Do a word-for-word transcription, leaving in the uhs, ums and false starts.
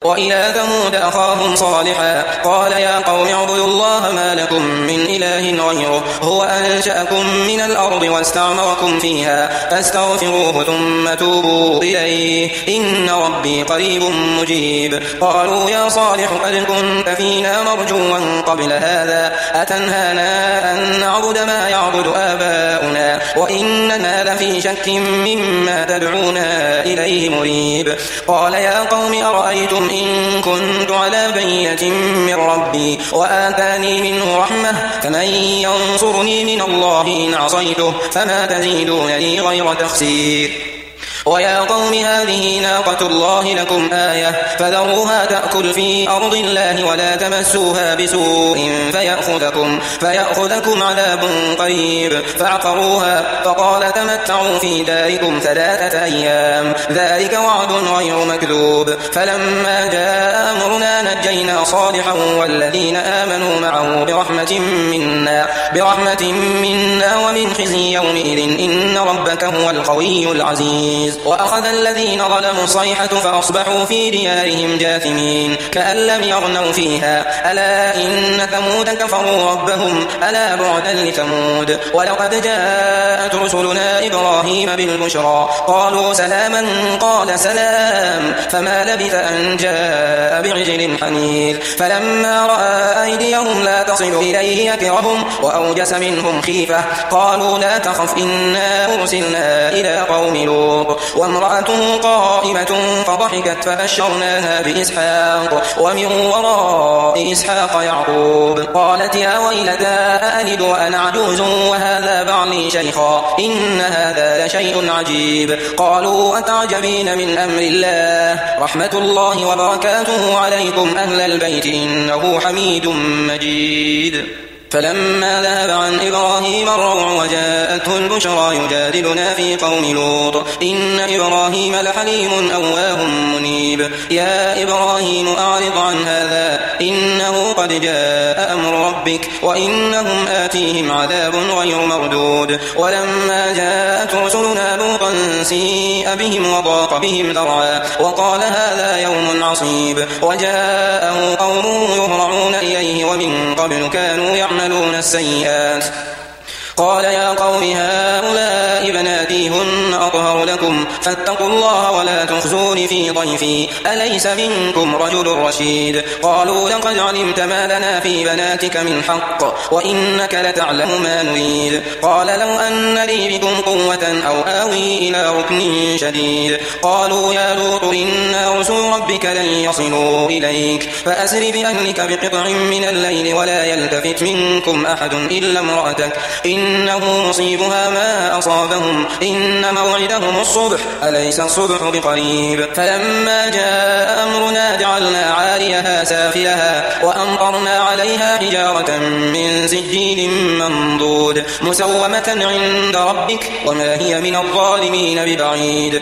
وإلى ثمود أخاهم صالحا قال يا قوم اعبدوا الله ما لكم من إله غيره هو أنشأكم من الأرض واستعمركم فيها فاستغفروه ثم توبوا إليه إن ربي قريب مجيب قالوا يا صالح قد كنت فينا مرجوا قبل هذا أتنهانا أن نعبد ما يعبد آباؤنا وإننا لفي شك مما تدعونا إليه مريب قال يا قوم أرأيتم إن كنت على بينة من ربي وآتاني منه رحمة فمن ينصرني من الله إن عصيته فما تزيدونني غير تخسير ويا قوم هذه ناقة الله لكم آية فذروها تأكل في أرض الله ولا تمسوها بسوء فيأخذكم, فيأخذكم عذاب قريب فعقروها فقال تمتعوا في داركم ثلاثة أيام ذلك وعد غير مكذوب فلما جاء أمرنا نجينا صالحا والذين آمنوا معه برحمة منا, برحمة منا ومن خزي يومئذ إن ربك هو القوي العزيز وأخذ الذين ظلموا الصيحة فأصبحوا في ديارهم جاثمين كأن لم يغنوا فيها ألا إن ثمود كفروا ربهم ألا بعدا لثمود ولقد جاءت رسلنا إبراهيم بالبشرى قالوا سلاما قال سلام فما لبث أن جاء بعجل حنيذ فلما رأى أيديهم لا تصل إليه نكرهم وأوجس منهم خيفة قالوا لا تخف إنا أرسلنا إلى قوم لوط وامرأته قائمة فضحكت فبشرناها بإسحاق ومن وراء إسحاق يعقوب قالت يا ويلتى أألد وأنا عجوز وهذا بعلي شيخا إن هذا لشيء عجيب قالوا أتعجبين من أمر الله رحمة الله وبركاته عليكم أهل البيت إنه حميد مجيد فلما ذهب عن إبراهيم الروع وجاءته البشرى يجادلنا في قوم لوط إن إبراهيم لحليم أواه منيب يا إبراهيم أعرض عن هذا إنه قد جاء أمر ربك وإنهم آتيهم عذاب غير مردود ولما جاءت رسلنا لوطا سيء بهم وضاق بهم ذرعا وقال هذا يوم عصيب وجاءه قومه يهرعون إليه ومن قبل كانوا يعملون يعملون السيئات قال يا قوم هؤلاء بناتي هن أطهر لكم فاتقوا الله ولا تخزون في ضيفي أليس منكم رجل رشيد قالوا لقد علمت ما لنا في بناتك من حق وإنك لتعلم ما نريد قال لو أن لي بكم قوة أو آوي إلى ركن شديد قالوا يا لوط إنا رسل ربك لن يصلوا إليك فأسر بأهلك بقطع من الليل ولا يلتفت منكم أحد إلا امرأتك إنه مصيبها ما أصابهم إن موعدهم الصبح أليس الصبح بقريب فلما جاء أمرنا جعلنا عاليها سافلها وأمطرنا عليها حجارة من سجيل منضود مسومة عند ربك وما هي من الظالمين ببعيد